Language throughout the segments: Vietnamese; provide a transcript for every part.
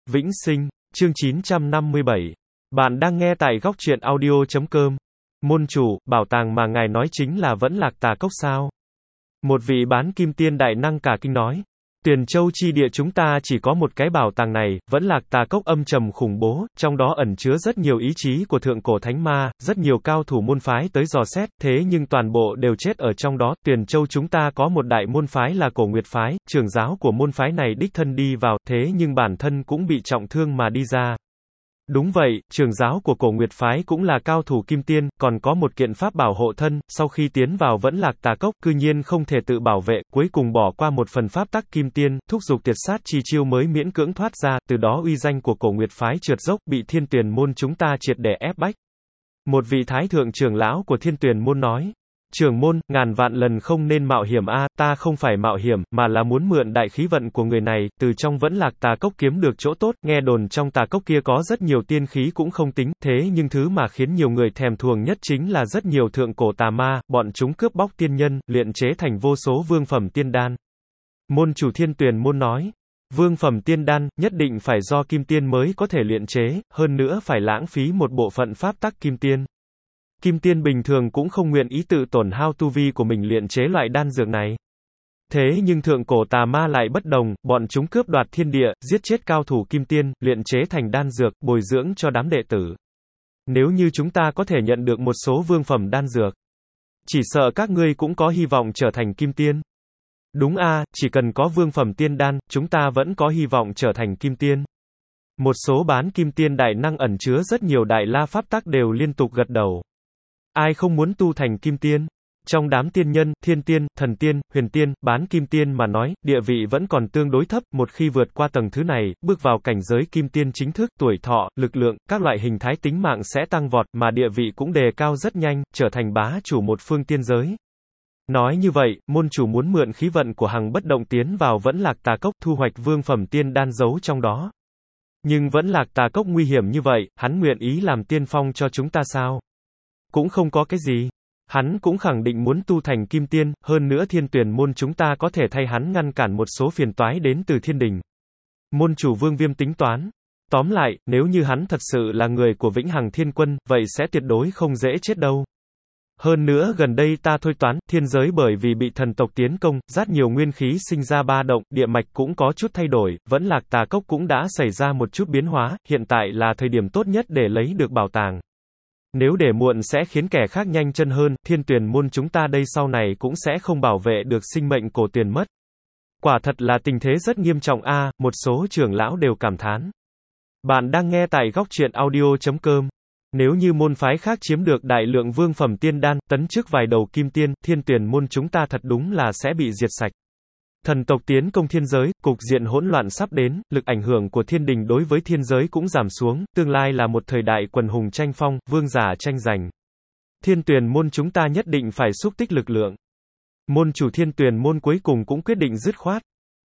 Vĩnh sinh, chương 957. Bạn đang nghe tại góc truyện audio.com. Môn chủ, bảo tàng mà ngài nói chính là Vẫn Lạc Tà Cốc sao? Một vị bán kim tiên đại năng cả kinh nói. Tuyền Châu chi địa chúng ta chỉ có một cái bảo tàng này, Vẫn Lạc Tà Cốc âm trầm khủng bố, trong đó ẩn chứa rất nhiều ý chí của thượng cổ thánh ma, rất nhiều cao thủ môn phái tới dò xét, thế nhưng toàn bộ đều chết ở trong đó. Tuyền Châu chúng ta có một đại môn phái là Cổ Nguyệt phái, trưởng giáo của môn phái này đích thân đi vào, thế nhưng bản thân cũng bị trọng thương mà đi ra. Đúng vậy, trưởng giáo của Cổ Nguyệt phái cũng là cao thủ kim tiên, còn có một kiện pháp bảo hộ thân, sau khi tiến vào Vẫn Lạc Tà Cốc, cư nhiên không thể tự bảo vệ, cuối cùng bỏ qua một phần pháp tắc kim tiên, thúc giục tuyệt sát chi chiêu mới miễn cưỡng thoát ra, từ đó uy danh của Cổ Nguyệt phái trượt dốc, bị Thiên Tuyền môn chúng ta triệt để ép bách. Một vị thái thượng trưởng lão của Thiên Tuyền môn nói. Trưởng môn, ngàn vạn lần không nên mạo hiểm a, ta không phải mạo hiểm, mà là muốn mượn đại khí vận của người này, từ trong Vẫn Lạc Tà Cốc kiếm được chỗ tốt, nghe đồn trong tà cốc kia có rất nhiều tiên khí cũng không tính, thế nhưng thứ mà khiến nhiều người thèm thuồng nhất chính là rất nhiều thượng cổ tà ma, bọn chúng cướp bóc tiên nhân, luyện chế thành vô số vương phẩm tiên đan. Môn chủ Thiên Tuyền môn nói. Vương phẩm tiên đan, nhất định phải do kim tiên mới có thể luyện chế, hơn nữa phải lãng phí một bộ phận pháp tắc kim tiên. Kim tiên bình thường cũng không nguyện ý tự tổn hao tu vi của mình luyện chế loại đan dược này. Thế nhưng thượng cổ tà ma lại bất đồng, bọn chúng cướp đoạt thiên địa, giết chết cao thủ kim tiên, luyện chế thành đan dược, bồi dưỡng cho đám đệ tử. Nếu như chúng ta có thể nhận được một số vương phẩm đan dược, chỉ sợ các ngươi cũng có hy vọng trở thành kim tiên. Đúng a, chỉ cần có vương phẩm tiên đan, chúng ta vẫn có hy vọng trở thành kim tiên. Một số bán kim tiên đại năng ẩn chứa rất nhiều đại la pháp tắc đều liên tục gật đầu. Ai không muốn tu thành kim tiên? Trong đám tiên nhân, thiên tiên, thần tiên, huyền tiên, bán kim tiên mà nói, địa vị vẫn còn tương đối thấp, một khi vượt qua tầng thứ này, bước vào cảnh giới kim tiên chính thức, tuổi thọ, lực lượng, các loại hình thái tính mạng sẽ tăng vọt, mà địa vị cũng đề cao rất nhanh, trở thành bá chủ một phương tiên giới. Nói như vậy, môn chủ muốn mượn khí vận của Hằng Bất Động tiến vào Vẫn Lạc Tà Cốc, thu hoạch vương phẩm tiên đan giấu trong đó. Nhưng Vẫn Lạc Tà Cốc nguy hiểm như vậy, hắn nguyện ý làm tiên phong cho chúng ta sao? Cũng không có cái gì. Hắn cũng khẳng định muốn tu thành kim tiên, hơn nữa Thiên Tuyền môn chúng ta có thể thay hắn ngăn cản một số phiền toái đến từ thiên đình. Môn chủ Vương Viêm tính toán. Tóm lại, nếu như hắn thật sự là người của Vĩnh Hằng Thiên Quân, vậy sẽ tuyệt đối không dễ chết đâu. Hơn nữa gần đây ta thôi toán, thiên giới bởi vì bị thần tộc tiến công, rất nhiều nguyên khí sinh ra ba động, địa mạch cũng có chút thay đổi, Vẫn Lạc Tà Cốc cũng đã xảy ra một chút biến hóa, hiện tại là thời điểm tốt nhất để lấy được bảo tàng. Nếu để muộn sẽ khiến kẻ khác nhanh chân hơn, Thiên Tuyền môn chúng ta đây sau này cũng sẽ không bảo vệ được sinh mệnh cổ Tuyền mất. Quả thật là tình thế rất nghiêm trọng a, một số trưởng lão đều cảm thán. Bạn đang nghe tại góc truyện audio.com. Nếu như môn phái khác chiếm được đại lượng vương phẩm tiên đan, tấn chức vài đầu kim tiên, Thiên Tuyền môn chúng ta thật đúng là sẽ bị diệt sạch. Thần tộc tiến công thiên giới, cục diện hỗn loạn sắp đến, lực ảnh hưởng của thiên đình đối với thiên giới cũng giảm xuống, tương lai là một thời đại quần hùng tranh phong, vương giả tranh giành. Thiên Tuyền môn chúng ta nhất định phải xúc tích lực lượng. Môn chủ Thiên Tuyền môn cuối cùng cũng quyết định dứt khoát.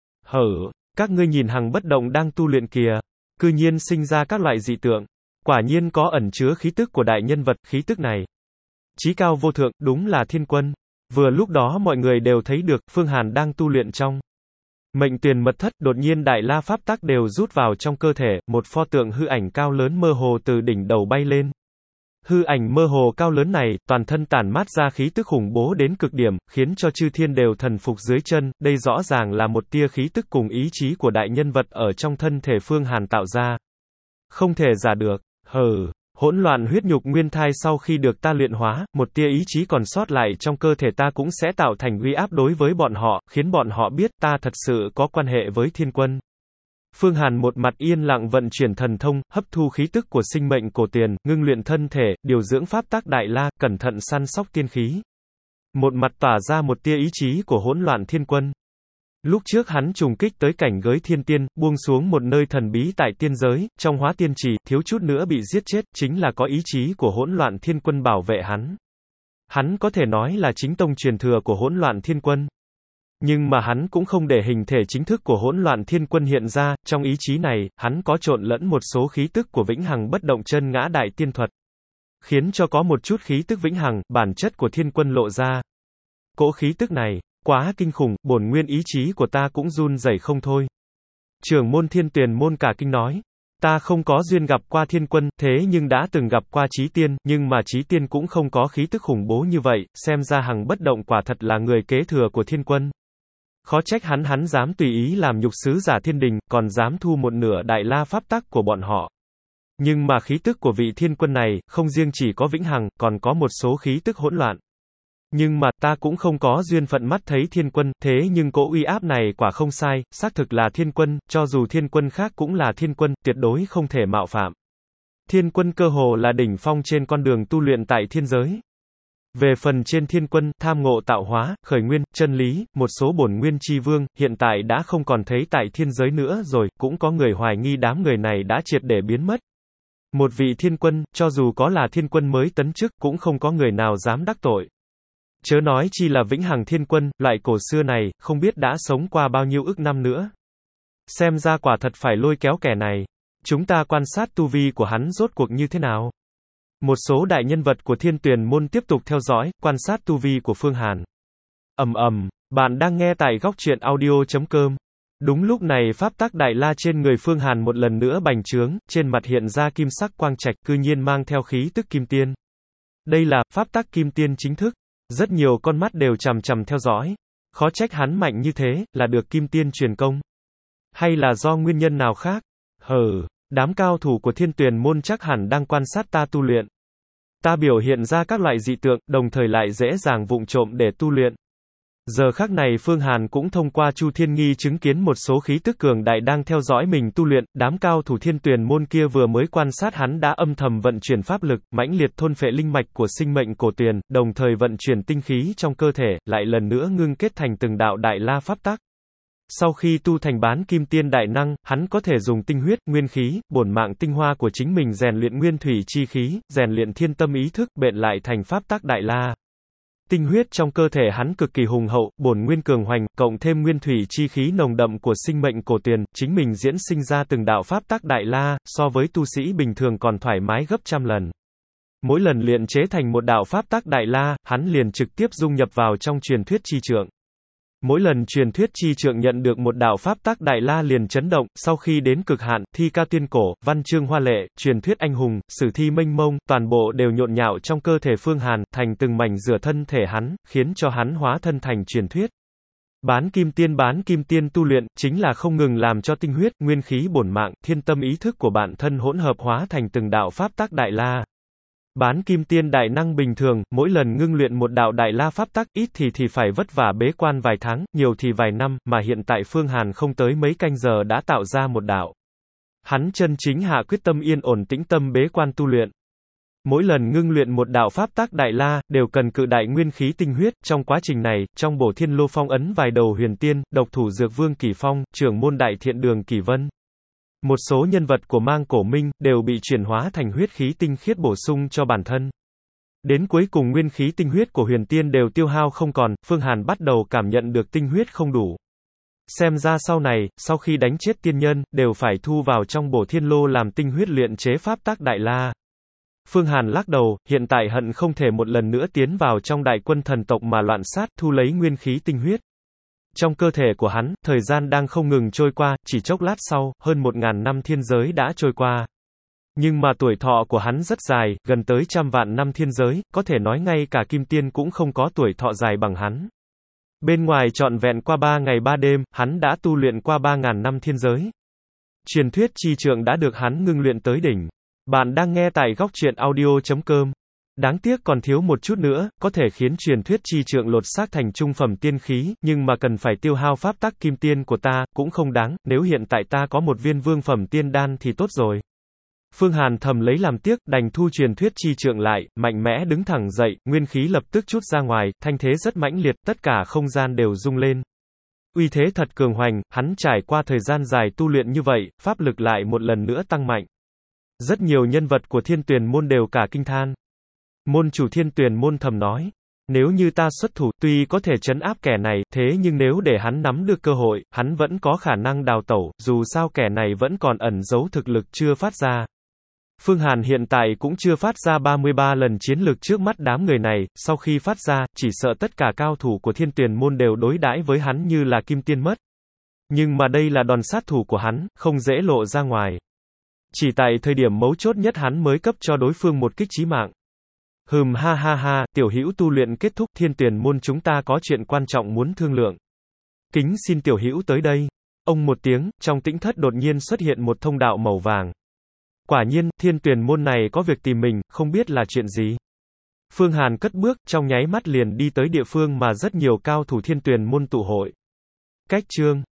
Các ngươi nhìn Hằng Bất Động đang tu luyện kìa, cư nhiên sinh ra các loại dị tượng. Quả nhiên có ẩn chứa khí tức của đại nhân vật, khí tức này chí cao vô thượng, đúng là thiên quân. Vừa lúc đó mọi người đều thấy được, Phương Hàn đang tu luyện trong Mệnh Tuyền mật thất, đột nhiên đại la pháp tắc đều rút vào trong cơ thể, một pho tượng hư ảnh cao lớn mơ hồ từ đỉnh đầu bay lên. Hư ảnh mơ hồ cao lớn này, toàn thân tản mát ra khí tức khủng bố đến cực điểm, khiến cho chư thiên đều thần phục dưới chân, đây rõ ràng là một tia khí tức cùng ý chí của đại nhân vật ở trong thân thể Phương Hàn tạo ra. Không thể giả được. Hỗn loạn huyết nhục nguyên thai sau khi được ta luyện hóa, một tia ý chí còn sót lại trong cơ thể ta cũng sẽ tạo thành uy áp đối với bọn họ, khiến bọn họ biết ta thật sự có quan hệ với thiên quân. Phương Hàn một mặt yên lặng vận chuyển thần thông, hấp thu khí tức của sinh mệnh cổ Tuyền, ngưng luyện thân thể, điều dưỡng pháp tắc đại la, cẩn thận săn sóc tiên khí. Một mặt tỏa ra một tia ý chí của hỗn loạn thiên quân. Lúc trước hắn trùng kích tới cảnh giới thiên tiên, buông xuống một nơi thần bí tại tiên giới, trong Hóa Tiên Trì, thiếu chút nữa bị giết chết, chính là có ý chí của hỗn loạn thiên quân bảo vệ hắn. Hắn có thể nói là chính tông truyền thừa của hỗn loạn thiên quân. Nhưng mà hắn cũng không để hình thể chính thức của hỗn loạn thiên quân hiện ra, trong ý chí này, hắn có trộn lẫn một số khí tức của Vĩnh Hằng Bất Động chân ngã đại tiên thuật. Khiến cho có một chút khí tức vĩnh hằng, bản chất của thiên quân lộ ra. Cỗ khí tức này quá kinh khủng, bổn nguyên ý chí của ta cũng run rẩy không thôi. Trưởng môn Thiên Tuyền môn cả kinh nói. Ta không có duyên gặp qua Thiên Quân, thế nhưng đã từng gặp qua Chí Tiên, nhưng mà Chí Tiên cũng không có khí tức khủng bố như vậy, xem ra Hằng Bất Động quả thật là người kế thừa của Thiên Quân. Khó trách hắn dám tùy ý làm nhục sứ giả thiên đình, còn dám thu một nửa đại la pháp tắc của bọn họ. Nhưng mà khí tức của vị Thiên Quân này, không riêng chỉ có vĩnh hằng, còn có một số khí tức hỗn loạn. Nhưng mà, ta cũng không có duyên phận mắt thấy Thiên Quân, thế nhưng cỗ uy áp này quả không sai, xác thực là Thiên Quân, cho dù Thiên Quân khác cũng là Thiên Quân, tuyệt đối không thể mạo phạm. Thiên Quân cơ hồ là đỉnh phong trên con đường tu luyện tại thiên giới. Về phần trên Thiên Quân, tham ngộ tạo hóa, khởi nguyên, chân lý, một số bổn nguyên chi vương, hiện tại đã không còn thấy tại thiên giới nữa rồi, cũng có người hoài nghi đám người này đã triệt để biến mất. Một vị Thiên Quân, cho dù có là Thiên Quân mới tấn chức, cũng không có người nào dám đắc tội. Chớ nói chi là vĩnh hằng Thiên Quân, loại cổ xưa này, không biết đã sống qua bao nhiêu ức năm nữa. Xem ra quả thật phải lôi kéo kẻ này. Chúng ta quan sát tu vi của hắn rốt cuộc như thế nào. Một số đại nhân vật của Thiên Tuyền môn tiếp tục theo dõi, quan sát tu vi của Phương Hàn. Bạn đang nghe tại góc truyện audio.com. Đúng lúc này pháp tắc đại la trên người Phương Hàn một lần nữa bành trướng, trên mặt hiện ra kim sắc quang trạch, cư nhiên mang theo khí tức kim tiên. Đây là pháp tắc kim tiên chính thức. Rất nhiều con mắt đều chằm chằm theo dõi. Khó trách hắn mạnh như thế, là được kim tiên truyền công. Hay là do nguyên nhân nào khác? Đám cao thủ của Thiên Tuyền môn chắc hẳn đang quan sát ta tu luyện. Ta biểu hiện ra các loại dị tượng, đồng thời lại dễ dàng vụng trộm để tu luyện. Giờ khắc này Phương Hàn cũng thông qua Chu Thiên Nghi chứng kiến một số khí tức cường đại đang theo dõi mình tu luyện, đám cao thủ Thiên Tuyền môn kia vừa mới quan sát hắn đã âm thầm vận chuyển pháp lực, mãnh liệt thôn phệ linh mạch của sinh mệnh cổ tuyền, đồng thời vận chuyển tinh khí trong cơ thể, lại lần nữa ngưng kết thành từng đạo đại la pháp tắc. Sau khi tu thành bán kim tiên đại năng, hắn có thể dùng tinh huyết, nguyên khí, bổn mạng tinh hoa của chính mình rèn luyện nguyên thủy chi khí, rèn luyện thiên tâm ý thức, bện lại thành pháp tắc đại la. Tinh huyết trong cơ thể hắn cực kỳ hùng hậu, bổn nguyên cường hoành, cộng thêm nguyên thủy chi khí nồng đậm của sinh mệnh cổ tuyền, chính mình diễn sinh ra từng đạo pháp tắc đại la, so với tu sĩ bình thường còn thoải mái gấp trăm lần. Mỗi lần luyện chế thành một đạo pháp tắc đại la, hắn liền trực tiếp dung nhập vào trong truyền thuyết chi trượng. Mỗi lần truyền thuyết chi trượng nhận được một đạo pháp tắc đại la liền chấn động, sau khi đến cực hạn, thi ca tuyên cổ, văn chương hoa lệ, truyền thuyết anh hùng, sử thi mênh mông, toàn bộ đều nhộn nhạo trong cơ thể Phương Hàn, thành từng mảnh rửa thân thể hắn, khiến cho hắn hóa thân thành truyền thuyết. Bán kim tiên tu luyện, chính là không ngừng làm cho tinh huyết, nguyên khí bổn mạng, thiên tâm ý thức của bản thân hỗn hợp hóa thành từng đạo pháp tắc đại la. Bán kim tiên đại năng bình thường, mỗi lần ngưng luyện một đạo đại la pháp tắc, ít thì phải vất vả bế quan vài tháng, nhiều thì vài năm, mà hiện tại Phương Hàn không tới mấy canh giờ đã tạo ra một đạo. Hắn chân chính hạ quyết tâm yên ổn tĩnh tâm bế quan tu luyện. Mỗi lần ngưng luyện một đạo pháp tắc đại la, đều cần cự đại nguyên khí tinh huyết, trong quá trình này, trong bổ thiên lô phong ấn vài đầu huyền tiên, độc thủ dược vương Kỷ Phong, trưởng môn đại thiện đường Kỷ Vân. Một số nhân vật của Mang Cổ Minh, đều bị chuyển hóa thành huyết khí tinh khiết bổ sung cho bản thân. Đến cuối cùng nguyên khí tinh huyết của huyền tiên đều tiêu hao không còn, Phương Hàn bắt đầu cảm nhận được tinh huyết không đủ. Xem ra sau này, sau khi đánh chết tiên nhân, đều phải thu vào trong bổ thiên lô làm tinh huyết luyện chế pháp tắc đại la. Phương Hàn lắc đầu, hiện tại hận không thể một lần nữa tiến vào trong đại quân thần tộc mà loạn sát, thu lấy nguyên khí tinh huyết. Trong cơ thể của hắn, thời gian đang không ngừng trôi qua, chỉ chốc lát sau, hơn 1000 năm thiên giới đã trôi qua. Nhưng mà tuổi thọ của hắn rất dài, gần tới 100.000 năm thiên giới, có thể nói ngay cả kim tiên cũng không có tuổi thọ dài bằng hắn. Bên ngoài trọn vẹn qua 3 ngày 3 đêm, hắn đã tu luyện qua 3000 năm thiên giới. Truyền thuyết chi trượng đã được hắn ngưng luyện tới đỉnh. Bạn đang nghe tại góc truyện audio.com. Đáng tiếc còn thiếu một chút nữa, có thể khiến truyền thuyết chi trượng lột xác thành trung phẩm tiên khí, nhưng mà cần phải tiêu hao pháp tắc kim tiên của ta, cũng không đáng, nếu hiện tại ta có một viên vương phẩm tiên đan thì tốt rồi. Phương Hàn thầm lấy làm tiếc, đành thu truyền thuyết chi trượng lại, mạnh mẽ đứng thẳng dậy, nguyên khí lập tức trút ra ngoài, thanh thế rất mãnh liệt, tất cả không gian đều rung lên. Uy thế thật cường hoành, hắn trải qua thời gian dài tu luyện như vậy, pháp lực lại một lần nữa tăng mạnh. Rất nhiều nhân vật của Thiên Tuyền môn đều cả kinh than. Môn chủ Thiên Tuyền môn thầm nói, nếu như ta xuất thủ, tuy có thể trấn áp kẻ này, thế nhưng nếu để hắn nắm được cơ hội, hắn vẫn có khả năng đào tẩu, dù sao kẻ này vẫn còn ẩn giấu thực lực chưa phát ra. Phương Hàn hiện tại cũng chưa phát ra 33 lần chiến lực trước mắt đám người này, sau khi phát ra, chỉ sợ tất cả cao thủ của Thiên Tuyền môn đều đối đãi với hắn như là kim tiên mất. Nhưng mà đây là đòn sát thủ của hắn, không dễ lộ ra ngoài. Chỉ tại thời điểm mấu chốt nhất hắn mới cấp cho đối phương một kích chí mạng. Ha ha ha, tiểu hữu tu luyện kết thúc, Thiên Tuyền môn chúng ta có chuyện quan trọng muốn thương lượng. Kính xin tiểu hữu tới đây. Ông một tiếng, trong tĩnh thất đột nhiên xuất hiện một thông đạo màu vàng. Quả nhiên, Thiên Tuyền môn này có việc tìm mình, không biết là chuyện gì. Phương Hàn cất bước, trong nháy mắt liền đi tới địa phương mà rất nhiều cao thủ Thiên Tuyền môn tụ hội. Cách chương